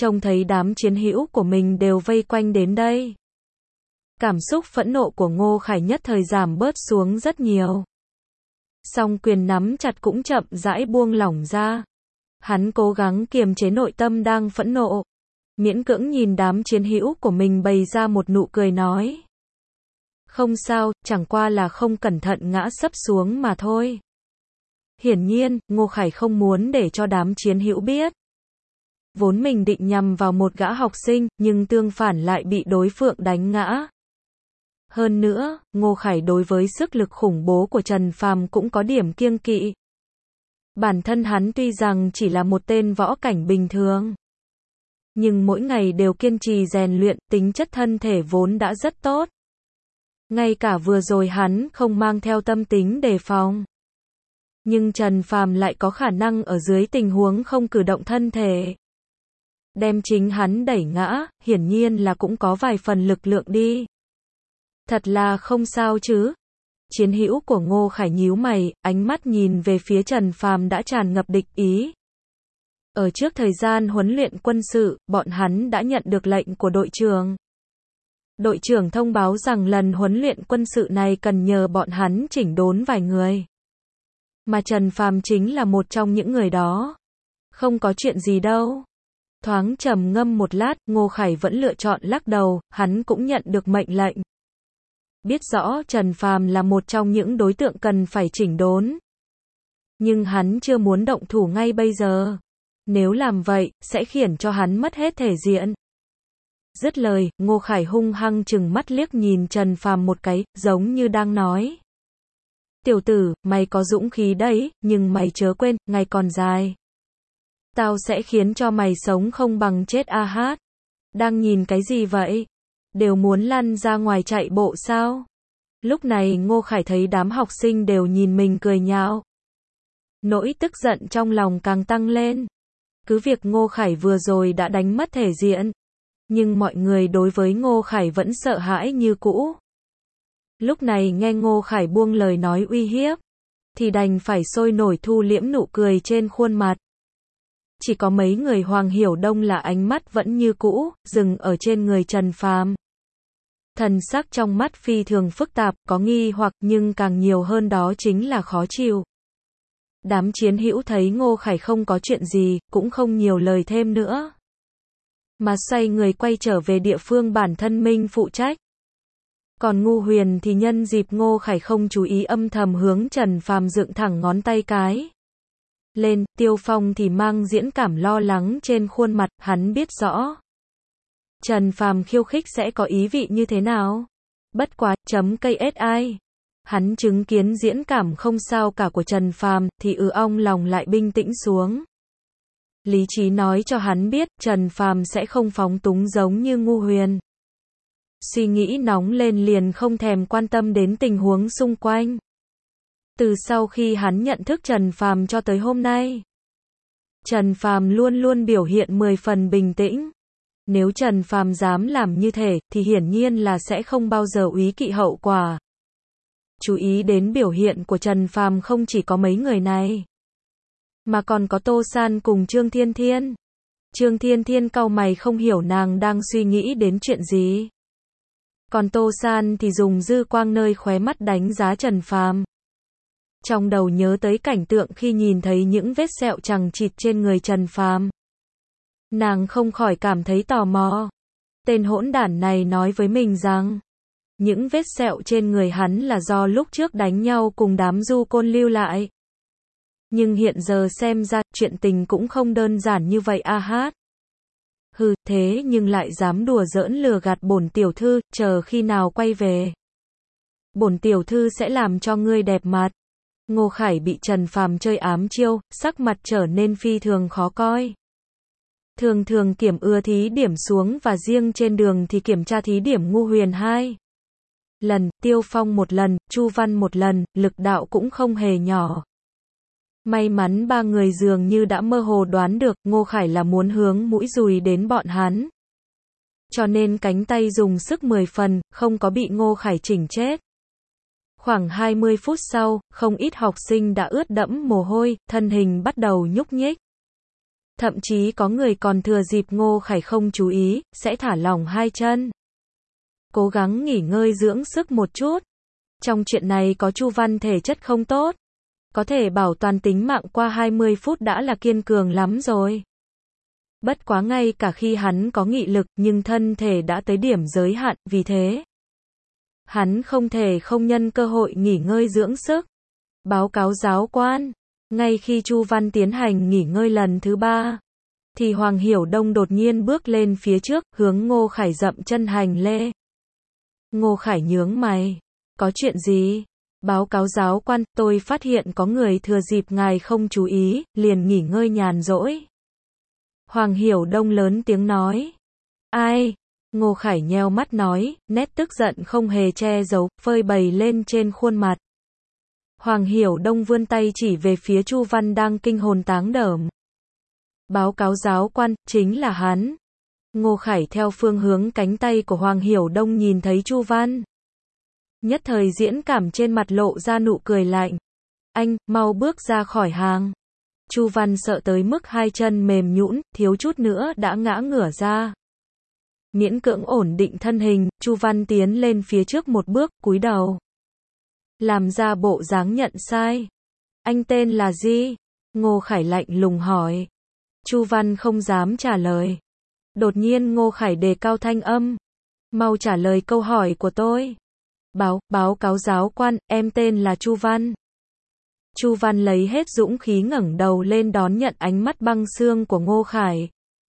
trông thấy đám chiến hữu của mình đều vây quanh đến đây. Cảm xúc phẫn nộ của Ngô Khải nhất thời giảm bớt xuống rất nhiều. Song quyền nắm chặt cũng chậm rãi buông lỏng ra. Hắn cố gắng kiềm chế nội tâm đang phẫn nộ. Miễn cưỡng nhìn đám chiến hữu của mình bày ra một nụ cười nói. Không sao, chẳng qua là không cẩn thận ngã sấp xuống mà thôi. Hiển nhiên, Ngô Khải không muốn để cho đám chiến hữu biết. Vốn mình định nhằm vào một gã học sinh, nhưng tương phản lại bị đối phương đánh ngã. Hơn nữa, Ngô Khải đối với sức lực khủng bố của Trần Phàm cũng có điểm kiêng kỵ. Bản thân hắn tuy rằng chỉ là một tên võ cảnh bình thường, nhưng mỗi ngày đều kiên trì rèn luyện, tính chất thân thể vốn đã rất tốt. Ngay cả vừa rồi hắn không mang theo tâm tính đề phòng. Nhưng Trần Phàm lại có khả năng ở dưới tình huống không cử động thân thể đem chính hắn đẩy ngã, hiển nhiên là cũng có vài phần lực lượng đi. Thật là không sao chứ. Chiến hữu của Ngô Khải nhíu mày, ánh mắt nhìn về phía Trần Phàm đã tràn ngập địch ý. Ở trước thời gian huấn luyện quân sự, bọn hắn đã nhận được lệnh của đội trưởng. Đội trưởng thông báo rằng lần huấn luyện quân sự này cần nhờ bọn hắn chỉnh đốn vài người. Mà Trần Phàm chính là một trong những người đó. Không có chuyện gì đâu. Thoáng trầm ngâm một lát, Ngô Khải vẫn lựa chọn lắc đầu, hắn cũng nhận được mệnh lệnh. Biết rõ Trần Phàm là một trong những đối tượng cần phải chỉnh đốn. Nhưng hắn chưa muốn động thủ ngay bây giờ. Nếu làm vậy, sẽ khiến cho hắn mất hết thể diện. Dứt lời, Ngô Khải hung hăng trừng mắt liếc nhìn Trần Phàm một cái, giống như đang nói. Tiểu tử, mày có dũng khí đấy, nhưng mày chớ quên, ngày còn dài. Tao sẽ khiến cho mày sống không bằng chết a hát. Đang nhìn cái gì vậy? Đều muốn lăn ra ngoài chạy bộ sao? Lúc này Ngô Khải thấy đám học sinh đều nhìn mình cười nhạo. Nỗi tức giận trong lòng càng tăng lên. Cứ việc Ngô Khải vừa rồi đã đánh mất thể diện, nhưng mọi người đối với Ngô Khải vẫn sợ hãi như cũ. Lúc này nghe Ngô Khải buông lời nói uy hiếp, thì đành phải sôi nổi thu liễm nụ cười trên khuôn mặt. Chỉ có mấy người Hoàng Hiểu Đông là ánh mắt vẫn như cũ, dừng ở trên người Trần Phàm. Thần sắc trong mắt phi thường phức tạp, có nghi hoặc nhưng càng nhiều hơn đó chính là khó chịu. Đám chiến hữu thấy Ngô Khải không có chuyện gì, cũng không nhiều lời thêm nữa. Mà xoay người quay trở về địa phương bản thân mình phụ trách. Còn Ngu Huyền thì nhân dịp Ngô Khải không chú ý âm thầm hướng Trần Phàm dựng thẳng ngón tay cái lên, Tiêu Phong thì mang diễn cảm lo lắng trên khuôn mặt, hắn biết rõ Trần Phàm khiêu khích sẽ có ý vị như thế nào. Bất quá, KSI. Hắn chứng kiến diễn cảm không sao cả của Trần Phàm, thì ong lòng lại bình tĩnh xuống. Lý trí nói cho hắn biết, Trần Phàm sẽ không phóng túng giống như Ngu Huyền. Suy nghĩ nóng lên liền không thèm quan tâm đến tình huống xung quanh. Từ sau khi hắn nhận thức Trần Phàm cho tới hôm nay, Trần Phàm luôn luôn biểu hiện 10 phần bình tĩnh. Nếu Trần Phàm dám làm như thế, thì hiển nhiên là sẽ không bao giờ úy kỵ hậu quả. Chú ý đến biểu hiện của Trần Phàm không chỉ có mấy người này, mà còn có Tô San cùng Trương Thiên Thiên. Trương Thiên Thiên cau mày không hiểu nàng đang suy nghĩ đến chuyện gì. Còn Tô San thì dùng dư quang nơi khóe mắt đánh giá Trần Phàm. Trong đầu nhớ tới cảnh tượng khi nhìn thấy những vết sẹo chằng chịt trên người Trần Phàm. Nàng không khỏi cảm thấy tò mò. Tên hỗn đản này nói với mình rằng, những vết sẹo trên người hắn là do lúc trước đánh nhau cùng đám du côn lưu lại. Nhưng hiện giờ xem ra, chuyện tình cũng không đơn giản như vậy a hát. Hừ, thế nhưng lại dám đùa giỡn lừa gạt bổn tiểu thư, chờ khi nào quay về. Bổn tiểu thư sẽ làm cho ngươi đẹp mặt. Ngô Khải bị Trần Phàm chơi ám chiêu, sắc mặt trở nên phi thường khó coi. Thường thường kiểm ưa thí điểm xuống và riêng trên đường thì kiểm tra thí điểm Ngu Huyền 2 lần, Tiêu Phong 1 lần, Chu Văn 1 lần, lực đạo cũng không hề nhỏ. May mắn ba người dường như đã mơ hồ đoán được Ngô Khải là muốn hướng mũi dùi đến bọn hắn. Cho nên cánh tay dùng sức 10 phần, không có bị Ngô Khải chỉnh chết. Khoảng 20 phút sau, không ít học sinh đã ướt đẫm mồ hôi, thân hình bắt đầu nhúc nhích. Thậm chí có người còn thừa dịp Ngô Khải không chú ý, sẽ thả lỏng hai chân. Cố gắng nghỉ ngơi dưỡng sức một chút. Trong chuyện này có Chu Văn thể chất không tốt. Có thể bảo toàn tính mạng qua 20 phút đã là kiên cường lắm rồi. Bất quá ngay cả khi hắn có nghị lực nhưng thân thể đã tới điểm giới hạn, vì thế hắn không thể không nhân cơ hội nghỉ ngơi dưỡng sức. Báo cáo giáo quan, ngay khi Chu Văn tiến hành nghỉ ngơi lần thứ 3, thì Hoàng Hiểu Đông đột nhiên bước lên phía trước, hướng Ngô Khải dậm chân hành lễ. Ngô Khải nhướng mày, có chuyện gì? Báo cáo giáo quan, tôi phát hiện có người thừa dịp ngài không chú ý, liền nghỉ ngơi nhàn rỗi. Hoàng Hiểu Đông lớn tiếng nói. Ai? Ngô Khải nheo mắt nói, nét tức giận không hề che giấu, phơi bày lên trên khuôn mặt. Hoàng Hiểu Đông vươn tay chỉ về phía Chu Văn đang kinh hồn táng đờm. Báo cáo giáo quan, chính là hắn. Ngô Khải theo phương hướng cánh tay của Hoàng Hiểu Đông nhìn thấy Chu Văn. Nhất thời Diễn Cảm trên mặt lộ ra nụ cười lạnh. Anh, mau bước ra khỏi hàng. Chu Văn sợ tới mức hai chân mềm nhũn, thiếu chút nữa đã ngã ngửa ra. Miễn cưỡng ổn định thân hình, Chu Văn tiến lên phía trước một bước, cúi đầu. Làm ra bộ dáng nhận sai. Anh tên là gì? Ngô Khải lạnh lùng hỏi. Chu Văn không dám trả lời. Đột nhiên Ngô Khải đề cao thanh âm. Mau trả lời câu hỏi của tôi. Báo cáo giáo quan, em tên là Chu Văn. Chu Văn lấy hết dũng khí ngẩng đầu lên đón nhận ánh mắt băng xương của Ngô Khải.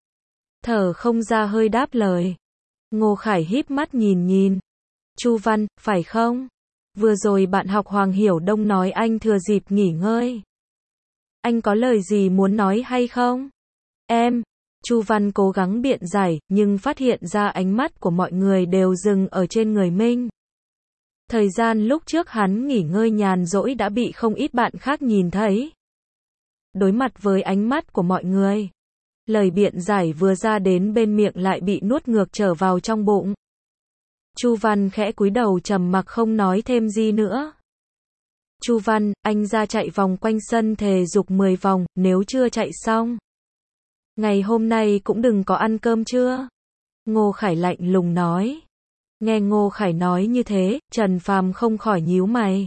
Thở không ra hơi đáp lời. Ngô Khải híp mắt nhìn. Chu Văn, phải không? Vừa rồi bạn học Hoàng Hiểu Đông nói anh thừa dịp nghỉ ngơi. Anh có lời gì muốn nói hay không? Em. Chu Văn cố gắng biện giải, nhưng phát hiện ra ánh mắt của mọi người đều dừng ở trên người mình. Thời gian lúc trước hắn nghỉ ngơi nhàn rỗi đã bị không ít bạn khác nhìn thấy. Đối mặt với ánh mắt của mọi người, lời biện giải vừa ra đến bên miệng lại bị nuốt ngược trở vào trong bụng. Chu Văn khẽ cúi đầu trầm mặc không nói thêm gì nữa. Chu Văn, anh ra chạy vòng quanh sân thể dục 10 vòng, nếu chưa chạy xong. Ngày hôm nay cũng đừng có ăn cơm trưa. Ngô Khải lạnh lùng nói. Nghe Ngô Khải nói như thế, Trần Phàm không khỏi nhíu mày.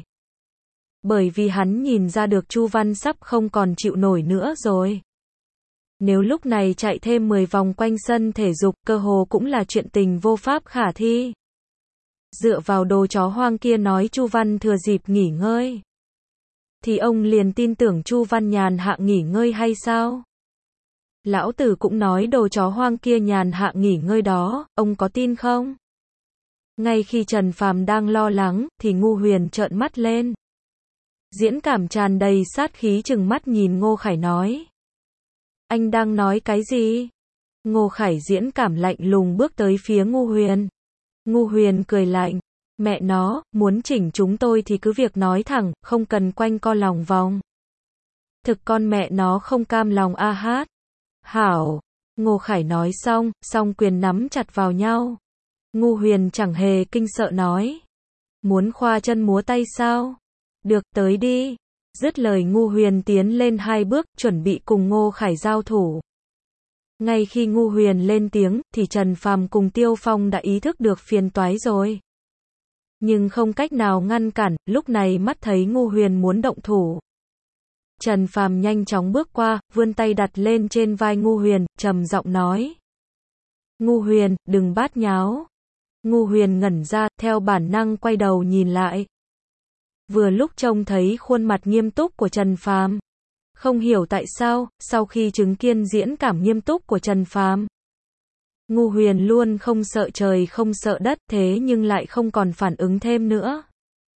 Bởi vì hắn nhìn ra được Chu Văn sắp không còn chịu nổi nữa rồi. Nếu lúc này chạy thêm 10 vòng quanh sân thể dục, cơ hồ cũng là chuyện tình vô pháp khả thi. Dựa vào đồ chó hoang kia nói Chu Văn thừa dịp nghỉ ngơi, thì ông liền tin tưởng Chu Văn nhàn hạ nghỉ ngơi hay sao? Lão tử cũng nói đồ chó hoang kia nhàn hạ nghỉ ngơi đó, ông có tin không? Ngay khi Trần Phàm đang lo lắng, thì Ngu Huyền trợn mắt lên. Diễn Cảm tràn đầy sát khí trừng mắt nhìn Ngô Khải nói. Anh đang nói cái gì? Ngô Khải Diễn Cảm lạnh lùng bước tới phía Ngu Huyền. Ngu Huyền cười lạnh. Mẹ nó, muốn chỉnh chúng tôi thì cứ việc nói thẳng, không cần quanh co lòng vòng. Thực con mẹ nó không cam lòng a hát. Hảo. Ngô Khải nói xong, song quyền nắm chặt vào nhau. Ngu Huyền chẳng hề kinh sợ nói. Muốn khoa chân múa tay sao? Được, tới đi. Dứt lời Ngu Huyền tiến lên 2 bước, chuẩn bị cùng Ngô Khải giao thủ. Ngay khi Ngu Huyền lên tiếng, thì Trần Phàm cùng Tiêu Phong đã ý thức được phiền toái rồi. Nhưng không cách nào ngăn cản, lúc này mắt thấy Ngu Huyền muốn động thủ. Trần Phàm nhanh chóng bước qua, vươn tay đặt lên trên vai Ngu Huyền, trầm giọng nói. Ngu Huyền, đừng bát nháo. Ngu Huyền ngẩn ra, theo bản năng quay đầu nhìn lại. Vừa lúc trông thấy khuôn mặt nghiêm túc của Trần Phàm. Không hiểu tại sao, sau khi chứng kiến diễn cảm nghiêm túc của Trần Phàm, Ngu Huyền luôn không sợ trời không sợ đất, thế nhưng lại không còn phản ứng thêm nữa.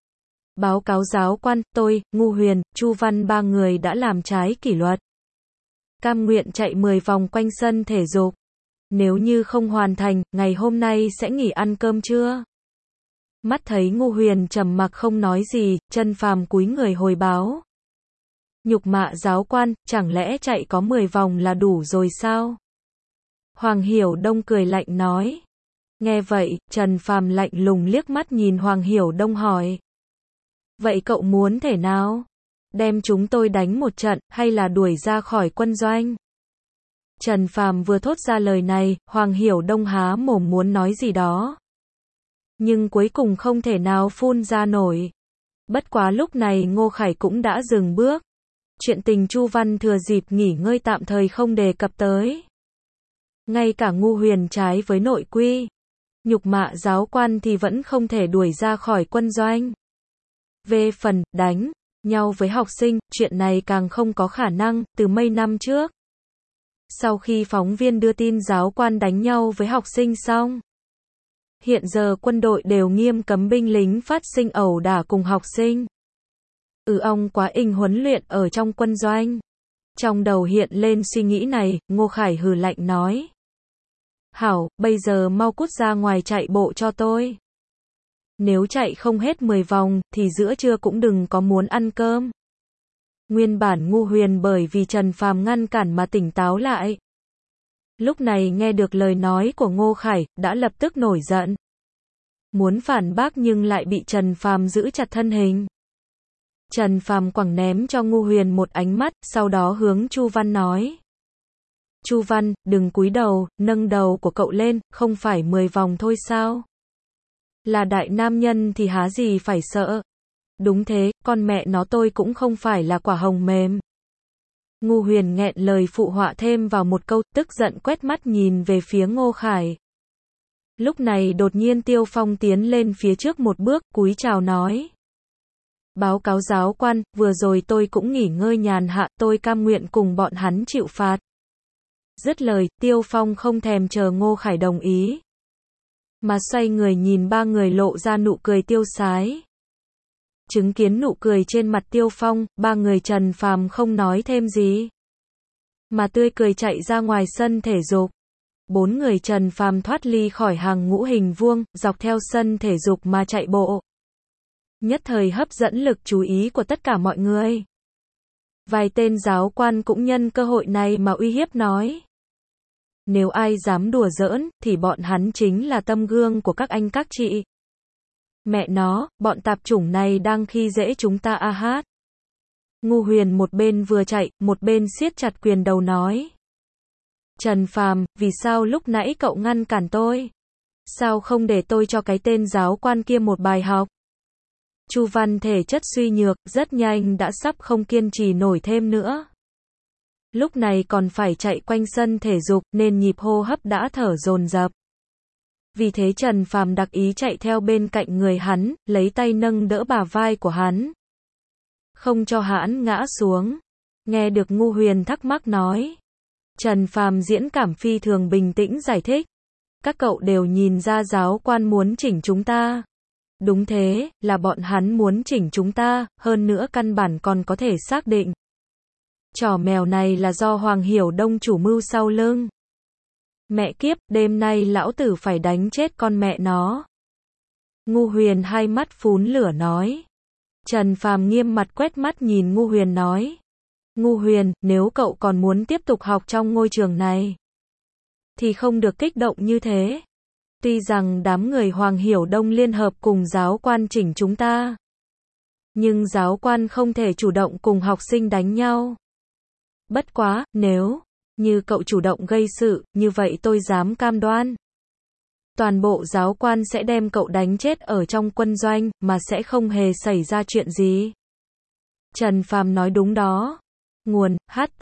Báo cáo giáo quan, tôi, Ngu Huyền, Chu Văn 3 người đã làm trái kỷ luật. Cam nguyện chạy 10 vòng quanh sân thể dục. Nếu như không hoàn thành, ngày hôm nay sẽ nghỉ ăn cơm trưa. Mắt thấy Ngu Huyền trầm mặc không nói gì, Trần Phàm cúi người hồi báo. Nhục mạ giáo quan, chẳng lẽ chạy có 10 vòng là đủ rồi sao? Hoàng Hiểu Đông cười lạnh nói. Nghe vậy, Trần Phàm lạnh lùng liếc mắt nhìn Hoàng Hiểu Đông hỏi. Vậy cậu muốn thế nào? Đem chúng tôi đánh một trận, hay là đuổi ra khỏi quân doanh? Trần Phàm vừa thốt ra lời này, Hoàng Hiểu Đông há mồm muốn nói gì đó. Nhưng cuối cùng không thể nào phun ra nổi. Bất quá lúc này Ngô Khải cũng đã dừng bước. Chuyện tình Chu Văn thừa dịp nghỉ ngơi tạm thời không đề cập tới. Ngay cả ngu huyền trái với nội quy, nhục mạ giáo quan thì vẫn không thể đuổi ra khỏi quân doanh. Về phần đánh nhau với học sinh, chuyện này càng không có khả năng, từ mấy năm trước. Sau khi phóng viên đưa tin giáo quan đánh nhau với học sinh xong, hiện giờ quân đội đều nghiêm cấm binh lính phát sinh ẩu đả cùng học sinh. Ông quá inh huấn luyện ở trong quân doanh. Trong đầu hiện lên suy nghĩ này, Ngô Khải hừ lạnh nói. Hảo, bây giờ mau cút ra ngoài chạy bộ cho tôi. Nếu chạy không hết 10 vòng, thì giữa trưa cũng đừng có muốn ăn cơm. Nguyên bản ngu huyền bởi vì Trần Phàm ngăn cản mà tỉnh táo lại. Lúc này nghe được lời nói của Ngô Khải, đã lập tức nổi giận. Muốn phản bác nhưng lại bị Trần Phàm giữ chặt thân hình. Trần Phàm quẳng ném cho ngu huyền một ánh mắt, sau đó hướng Chu Văn nói. Chu Văn, đừng cúi đầu, nâng đầu của cậu lên, không phải 10 vòng thôi sao? Là đại nam nhân thì há gì phải sợ. Đúng thế, con mẹ nó tôi cũng không phải là quả hồng mềm. Ngu huyền nghẹn lời phụ họa thêm vào một câu, tức giận quét mắt nhìn về phía Ngô Khải. Lúc này đột nhiên Tiêu Phong tiến lên phía trước một bước, cúi chào nói. Báo cáo giáo quan, vừa rồi tôi cũng nghỉ ngơi nhàn hạ, tôi cam nguyện cùng bọn hắn chịu phạt. Dứt lời, Tiêu Phong không thèm chờ Ngô Khải đồng ý, mà xoay người nhìn ba người lộ ra nụ cười tiêu sái. Chứng kiến nụ cười trên mặt Tiêu Phong, ba người Trần Phàm không nói thêm gì, mà tươi cười chạy ra ngoài sân thể dục. Bốn người Trần Phàm thoát ly khỏi hàng ngũ hình vuông, dọc theo sân thể dục mà chạy bộ. Nhất thời hấp dẫn lực chú ý của tất cả mọi người. Vài tên giáo quan cũng nhân cơ hội này mà uy hiếp nói. Nếu ai dám đùa giỡn, thì bọn hắn chính là tấm gương của các anh các chị. Mẹ nó, bọn tạp chủng này đang khi dễ chúng ta a hát. Ngu huyền một bên vừa chạy, một bên siết chặt quyền đầu nói. Trần Phàm, vì sao lúc nãy cậu ngăn cản tôi? Sao không để tôi cho cái tên giáo quan kia một bài học? Chu Văn thể chất suy nhược, rất nhanh đã sắp không kiên trì nổi thêm nữa. Lúc này còn phải chạy quanh sân thể dục nên nhịp hô hấp đã thở dồn dập. Vì thế Trần Phàm đặc ý chạy theo bên cạnh người hắn, lấy tay nâng đỡ bả vai của hắn, không cho hắn ngã xuống. Nghe được ngu huyền thắc mắc nói. Trần Phàm diễn cảm phi thường bình tĩnh giải thích. Các cậu đều nhìn ra giáo quan muốn chỉnh chúng ta. Đúng thế, là bọn hắn muốn chỉnh chúng ta, hơn nữa căn bản còn có thể xác định. Trò mèo này là do Hoàng Hiểu Đông chủ mưu sau lưng. Mẹ kiếp, đêm nay lão tử phải đánh chết con mẹ nó. Ngu huyền hai mắt phún lửa nói. Trần Phàm nghiêm mặt quét mắt nhìn ngu huyền nói. Ngu huyền, nếu cậu còn muốn tiếp tục học trong ngôi trường này, thì không được kích động như thế. Tuy rằng đám người Hoàng Hiểu Đông liên hợp cùng giáo quan chỉnh chúng ta, nhưng giáo quan không thể chủ động cùng học sinh đánh nhau. Bất quá, nếu như cậu chủ động gây sự, như vậy tôi dám cam đoan. Toàn bộ giáo quan sẽ đem cậu đánh chết ở trong quân doanh, mà sẽ không hề xảy ra chuyện gì. Trần Phàm nói đúng đó. Nguồn,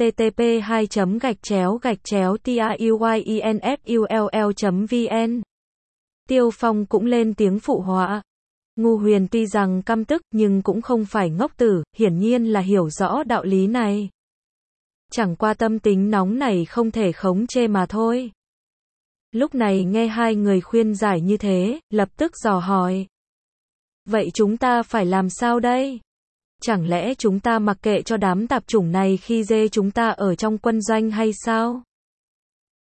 http://truyenfull.vn. Tiêu Phong cũng lên tiếng phụ họa. Ngu huyền tuy rằng căm tức, nhưng cũng không phải ngốc tử, hiển nhiên là hiểu rõ đạo lý này. Chẳng qua tâm tính nóng này không thể khống chế mà thôi. Lúc này nghe hai người khuyên giải như thế, lập tức dò hỏi. Vậy chúng ta phải làm sao đây? Chẳng lẽ chúng ta mặc kệ cho đám tạp chủng này khi dê chúng ta ở trong quân doanh hay sao?